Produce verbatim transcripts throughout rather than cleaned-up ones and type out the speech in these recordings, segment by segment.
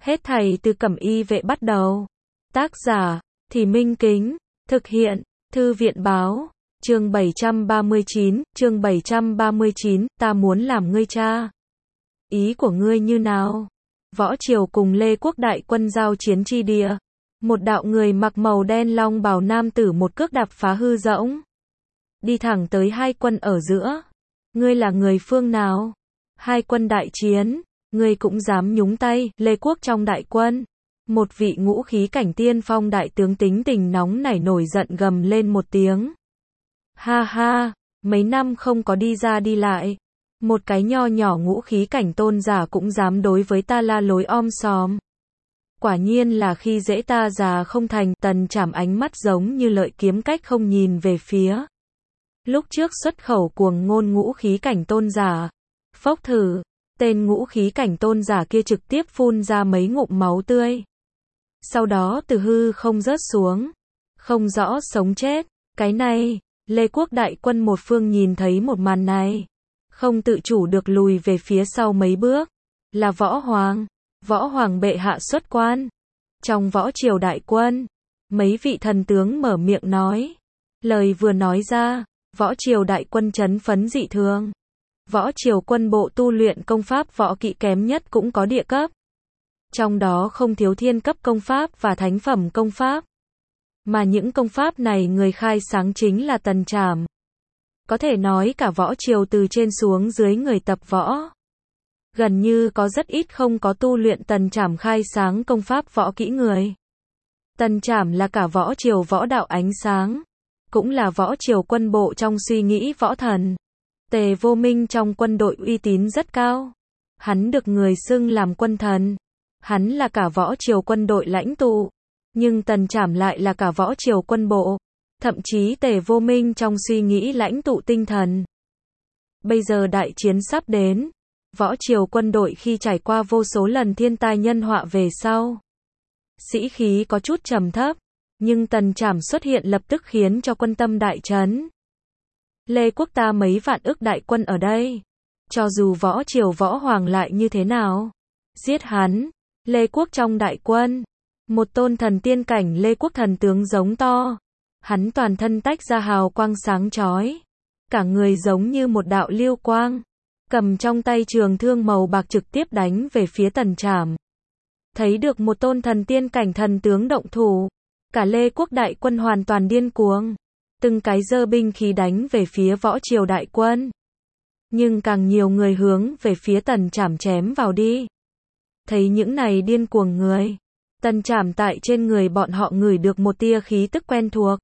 Hết thảy từ Cẩm Y vệ bắt đầu. Tác giả, Thì Minh Kính. Thực hiện, Thư viện báo. Chương bảy trăm ba mươi chín, chương bảy trăm ba mươi chín, ta muốn làm ngươi cha. Ý của ngươi như nào? Võ Triều cùng Lê Quốc đại quân giao chiến chi địa. Một đạo người mặc màu đen long bào nam tử một cước đạp phá hư rỗng. Đi thẳng tới hai quân ở giữa. Ngươi là người phương nào? Hai quân đại chiến, ngươi cũng dám nhúng tay, Lê Quốc trong đại quân. Một vị ngũ khí cảnh tiên phong đại tướng tính tình nóng nảy nổi giận gầm lên một tiếng. Ha ha, mấy năm không có đi ra đi lại. Một cái nho nhỏ ngũ khí cảnh tôn giả cũng dám đối với ta la lối om sòm. Quả nhiên là khi dễ ta già không thành. Tần Trảm ánh mắt giống như lợi kiếm cách không nhìn về phía. Lúc trước xuất khẩu cuồng ngôn ngũ khí cảnh tôn giả. Phốc thử, tên ngũ khí cảnh tôn giả kia trực tiếp phun ra mấy ngụm máu tươi. Sau đó từ hư không rớt xuống. Không rõ sống chết. Cái này, Lê Quốc đại quân một phương nhìn thấy một màn này. Không tự chủ được lùi về phía sau mấy bước. Là Võ Hoàng. Võ Hoàng bệ hạ xuất quan. Trong Võ Triều đại quân, mấy vị thần tướng mở miệng nói. Lời vừa nói ra, Võ Triều đại quân chấn phấn dị thường. Võ Triều quân bộ tu luyện công pháp võ kỹ kém nhất cũng có địa cấp. Trong đó không thiếu thiên cấp công pháp và thánh phẩm công pháp. Mà những công pháp này người khai sáng chính là Tần Trảm. Có thể nói cả Võ Triều từ trên xuống dưới người tập võ. Gần như có rất ít không có tu luyện Tần Trảm khai sáng công pháp võ kỹ người. Tần Trảm là cả Võ Triều võ đạo ánh sáng. Cũng là Võ Triều quân bộ trong suy nghĩ võ thần. Tề Vô Minh trong quân đội uy tín rất cao. Hắn được người xưng làm quân thần. Hắn là cả Võ Triều quân đội lãnh tụ. Nhưng Tần Trảm lại là cả Võ Triều quân bộ. Thậm chí Tề Vô Minh trong suy nghĩ lãnh tụ tinh thần. Bây giờ đại chiến sắp đến. Võ Triều quân đội khi trải qua vô số lần thiên tai nhân họa về sau. Sĩ khí có chút trầm thấp. Nhưng Tần Trảm xuất hiện lập tức khiến cho quân tâm đại chấn. Lê Quốc ta mấy vạn ức đại quân ở đây. Cho dù Võ Triều Võ Hoàng lại như thế nào. Giết hắn. Lê Quốc trong đại quân. Một tôn thần tiên cảnh Lê Quốc thần tướng giống to. Hắn toàn thân tách ra hào quang sáng chói. Cả người giống như một đạo lưu quang. Cầm trong tay trường thương màu bạc trực tiếp đánh về phía Tần Trảm. Thấy được một tôn thần tiên cảnh thần tướng động thủ. Cả Lê Quốc đại quân hoàn toàn điên cuồng. Từng cái giơ binh khí đánh về phía Võ Triều đại quân. Nhưng càng nhiều người hướng về phía Tần Trảm chém vào đi. Thấy những này điên cuồng người. Tần Trảm tại trên người bọn họ ngửi được một tia khí tức quen thuộc.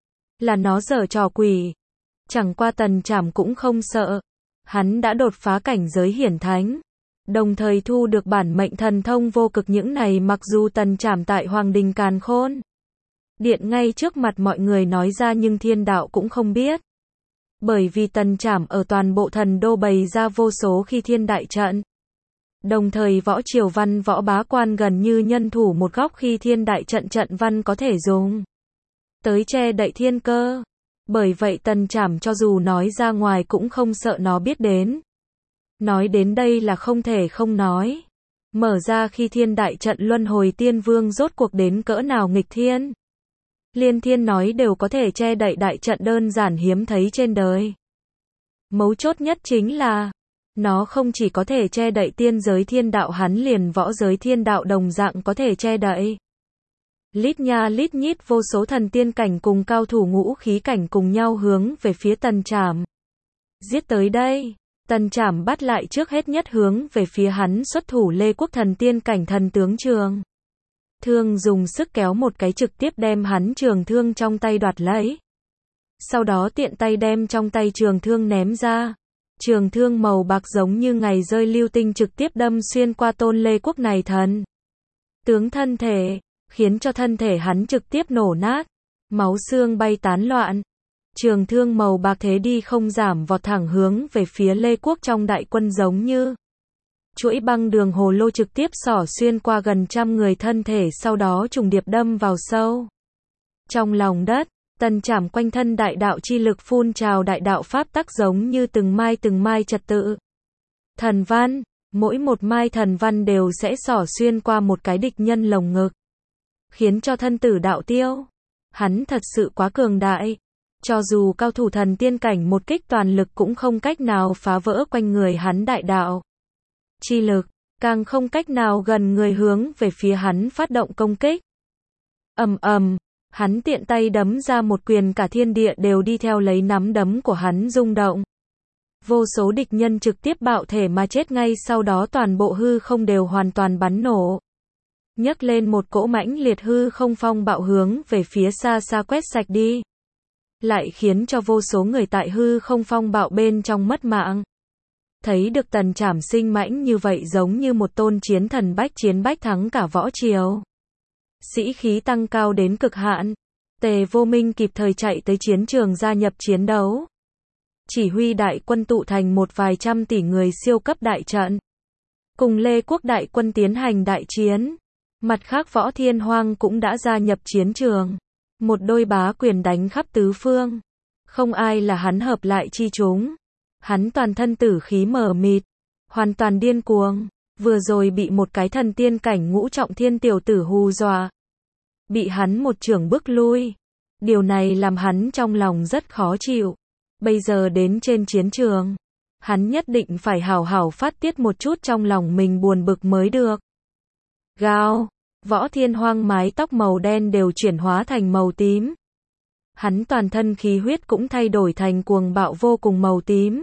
Là nó giở trò quỷ. Chẳng qua Tần Trảm cũng không sợ. Hắn đã đột phá cảnh giới hiển thánh. Đồng thời thu được bản mệnh thần thông vô cực những này mặc dù Tần Trảm tại Hoàng Đình Càn Khôn. Điện ngay trước mặt mọi người nói ra nhưng thiên đạo cũng không biết. Bởi vì Tần Trảm ở toàn bộ thần đô bày ra vô số khi thiên đại trận. Đồng thời Võ Triều văn võ bá quan gần như nhân thủ một góc khi thiên đại trận trận văn có thể dùng. Tới che đậy thiên cơ. Bởi vậy Tần Trảm cho dù nói ra ngoài cũng không sợ nó biết đến. Nói đến đây là không thể không nói. Mở ra khi thiên đại trận luân hồi tiên vương rốt cuộc đến cỡ nào nghịch thiên. Liên thiên nói đều có thể che đậy đại trận đơn giản hiếm thấy trên đời. Mấu chốt nhất chính là, nó không chỉ có thể che đậy tiên giới thiên đạo hắn liền võ giới thiên đạo đồng dạng có thể che đậy. Lít nha lít nhít vô số thần tiên cảnh cùng cao thủ ngũ khí cảnh cùng nhau hướng về phía Tần Trảm. Giết tới đây, Tần Trảm bắt lại trước hết nhất hướng về phía hắn xuất thủ Lê Quốc thần tiên cảnh thần tướng Trường Thương dùng sức kéo một cái trực tiếp đem hắn trường thương trong tay đoạt lấy. Sau đó tiện tay đem trong tay trường thương ném ra. Trường thương màu bạc giống như ngày rơi lưu tinh trực tiếp đâm xuyên qua tôn Lê Quốc này thần tướng thân thể, khiến cho thân thể hắn trực tiếp nổ nát, máu xương bay tán loạn. Trường thương màu bạc thế đi không giảm vọt thẳng hướng về phía Lê Quốc trong đại quân giống như chuỗi băng đường hồ lô trực tiếp xỏ xuyên qua gần trăm người thân thể sau đó trùng điệp đâm vào sâu. Trong lòng đất, Tần Trảm quanh thân đại đạo chi lực phun trào đại đạo pháp tắc giống như từng mai từng mai trật tự. Thần văn, Mỗi một mai thần văn đều sẽ xỏ xuyên qua một cái địch nhân lồng ngực, khiến cho thân tử đạo tiêu. Hắn thật sự quá cường đại. Cho dù cao thủ thần tiên cảnh một kích toàn lực cũng không cách nào phá vỡ quanh người hắn đại đạo chi lực, càng không cách nào gần người hướng về phía hắn phát động công kích. Ầm ầm, hắn tiện tay đấm ra một quyền, cả thiên địa đều đi theo lấy nắm đấm của hắn rung động. Vô số địch nhân trực tiếp bạo thể mà chết, ngay sau đó toàn bộ hư không đều hoàn toàn bắn nổ. Nhấc lên một cỗ mãnh liệt hư không phong bạo hướng về phía xa xa quét sạch đi. Lại khiến cho vô số người tại hư không phong bạo bên trong mất mạng. Thấy được Tần Trảm sinh mãnh như vậy, giống như một tôn chiến thần bách chiến bách thắng cả võ triều. Sĩ khí tăng cao đến cực hạn. Tề Vô Minh kịp thời chạy tới chiến trường gia nhập chiến đấu. Chỉ huy đại quân tụ thành một vài trăm tỷ người siêu cấp đại trận. Cùng Lê Quốc đại quân tiến hành đại chiến. Mặt khác Võ Thiên Hoang cũng đã gia nhập chiến trường. Một đôi bá quyền đánh khắp tứ phương. Không ai là hắn hợp lại chi chúng. Hắn toàn thân tử khí mờ mịt. Hoàn toàn điên cuồng. Vừa rồi bị một cái thần tiên cảnh ngũ trọng thiên tiểu tử hù dọa. Bị hắn một chưởng bức lui. Điều này làm hắn trong lòng rất khó chịu. Bây giờ đến trên chiến trường. Hắn nhất định phải hào hào phát tiết một chút trong lòng mình buồn bực mới được. Gào. Võ Thiên Hoang mái tóc màu đen đều chuyển hóa thành màu tím. Hắn toàn thân khí huyết cũng thay đổi thành cuồng bạo vô cùng màu tím.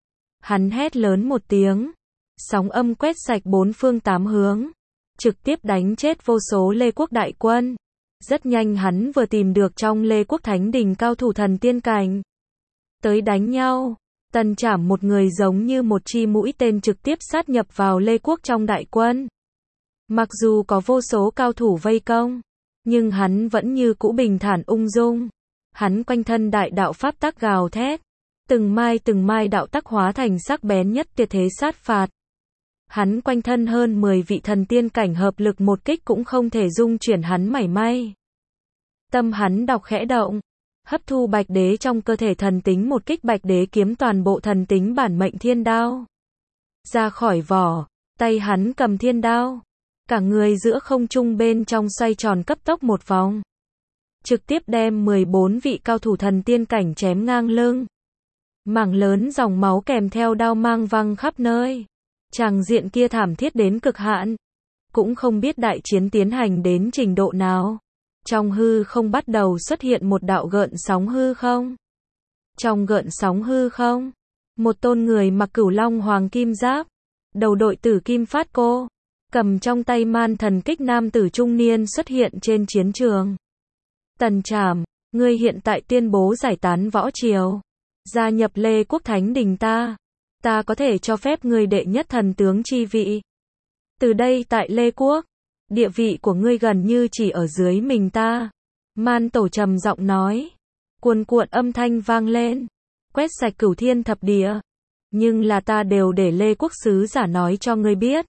Hắn hét lớn một tiếng. Sóng âm quét sạch bốn phương tám hướng. Trực tiếp đánh chết vô số Lê Quốc đại quân. Rất nhanh hắn vừa tìm được trong Lê Quốc Thánh Đình cao thủ thần tiên cảnh. Tới đánh nhau. Tần Trảm một người giống như một chi mũi tên trực tiếp sát nhập vào Lê Quốc trong đại quân. Mặc dù có vô số cao thủ vây công, nhưng hắn vẫn như cũ bình thản ung dung. Hắn quanh thân đại đạo pháp tắc gào thét. Từng mai từng mai đạo tắc hóa thành sắc bén nhất tuyệt thế sát phạt. Hắn quanh thân hơn mười vị thần tiên cảnh hợp lực một kích cũng không thể dung chuyển hắn mảy may. Tâm hắn đọc khẽ động. Hấp thu bạch đế trong cơ thể thần tính, một kích bạch đế kiếm toàn bộ thần tính bản mệnh thiên đao. Ra khỏi vỏ, tay hắn cầm thiên đao. Cả người giữa không trung bên trong xoay tròn cấp tốc một vòng. Trực tiếp đem mười bốn vị cao thủ thần tiên cảnh chém ngang lưng. Mảng lớn dòng máu kèm theo đao mang văng khắp nơi. Tràng diện kia thảm thiết đến cực hạn. Cũng không biết đại chiến tiến hành đến trình độ nào. Trong hư không bắt đầu xuất hiện một đạo gợn sóng hư không. Trong gợn sóng hư không, một tôn người mặc cửu long hoàng kim giáp, đầu đội tử kim phát cô, cầm trong tay man thần kích nam tử trung niên xuất hiện trên chiến trường. Tần Trảm, ngươi hiện tại tuyên bố giải tán võ triều, gia nhập Lê Quốc Thánh Đình ta. Ta có thể cho phép ngươi đệ nhất thần tướng chi vị. Từ đây tại Lê Quốc, địa vị của ngươi gần như chỉ ở dưới mình ta. Man Tổ trầm giọng nói. Cuồn cuộn âm thanh vang lên, quét sạch cửu thiên thập địa. Nhưng là ta đều để Lê Quốc sứ giả nói cho ngươi biết.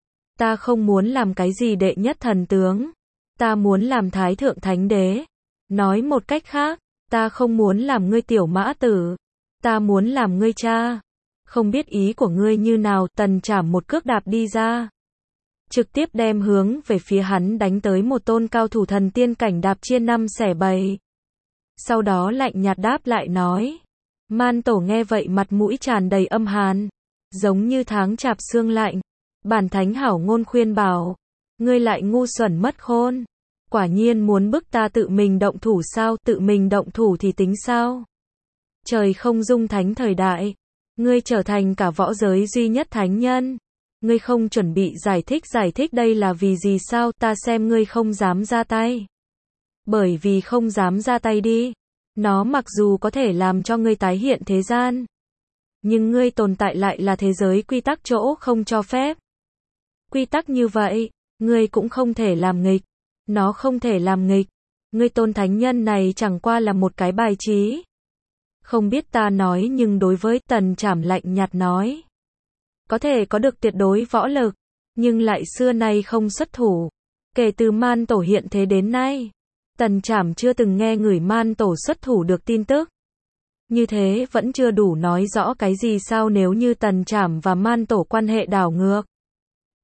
Ta không muốn làm cái gì đệ nhất thần tướng. Ta muốn làm thái thượng thánh đế. Nói một cách khác, ta không muốn làm ngươi tiểu mã tử. Ta muốn làm ngươi cha. Không biết ý của ngươi như nào. Tần Trảm một cước đạp đi ra. Trực tiếp đem hướng về phía hắn đánh tới một tôn cao thủ thần tiên cảnh, đạp chia năm xẻ bảy. Sau đó lạnh nhạt đáp lại nói. Man Tổ nghe vậy mặt mũi tràn đầy âm hàn. Giống như tháng chạp sương lạnh. Bản thánh hảo ngôn khuyên bảo. Ngươi lại ngu xuẩn mất khôn. Quả nhiên muốn bức ta tự mình động thủ sao? Tự mình động thủ thì tính sao? Trời không dung thánh thời đại. Ngươi trở thành cả võ giới duy nhất thánh nhân. Ngươi không chuẩn bị giải thích giải thích đây là vì gì sao? Ta xem ngươi không dám ra tay. Bởi vì không dám ra tay đi. Nó mặc dù có thể làm cho ngươi tái hiện thế gian. Nhưng ngươi tồn tại lại là thế giới quy tắc chỗ không cho phép. Quy tắc như vậy, ngươi cũng không thể làm nghịch. Nó không thể làm nghịch. Ngươi tôn thánh nhân này chẳng qua là một cái bài trí. Không biết ta nói nhưng đối với Tần Trảm lạnh nhạt nói. Có thể có được tuyệt đối võ lực, nhưng lại xưa nay không xuất thủ. Kể từ Man Tổ hiện thế đến nay, Tần Trảm chưa từng nghe người Man Tổ xuất thủ được tin tức. Như thế vẫn chưa đủ nói rõ cái gì sao? Nếu như Tần Trảm và Man Tổ quan hệ đảo ngược,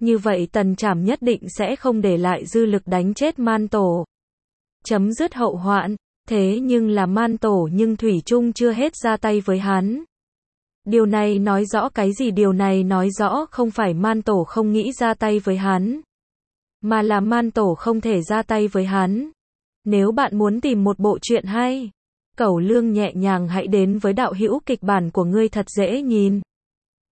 Như vậy Tần Trảm nhất định sẽ không để lại dư lực đánh chết Man Tổ. Chấm dứt hậu hoạn, thế nhưng là Man Tổ nhưng thủy chung chưa hết ra tay với hắn. Điều này nói rõ cái gì? Điều này nói rõ không phải Man Tổ không nghĩ ra tay với hắn, mà là Man Tổ không thể ra tay với hắn. Nếu bạn muốn tìm một bộ truyện hay, Cẩu Lương nhẹ nhàng hãy đến với đạo hữu kịch bản của ngươi thật dễ nhìn.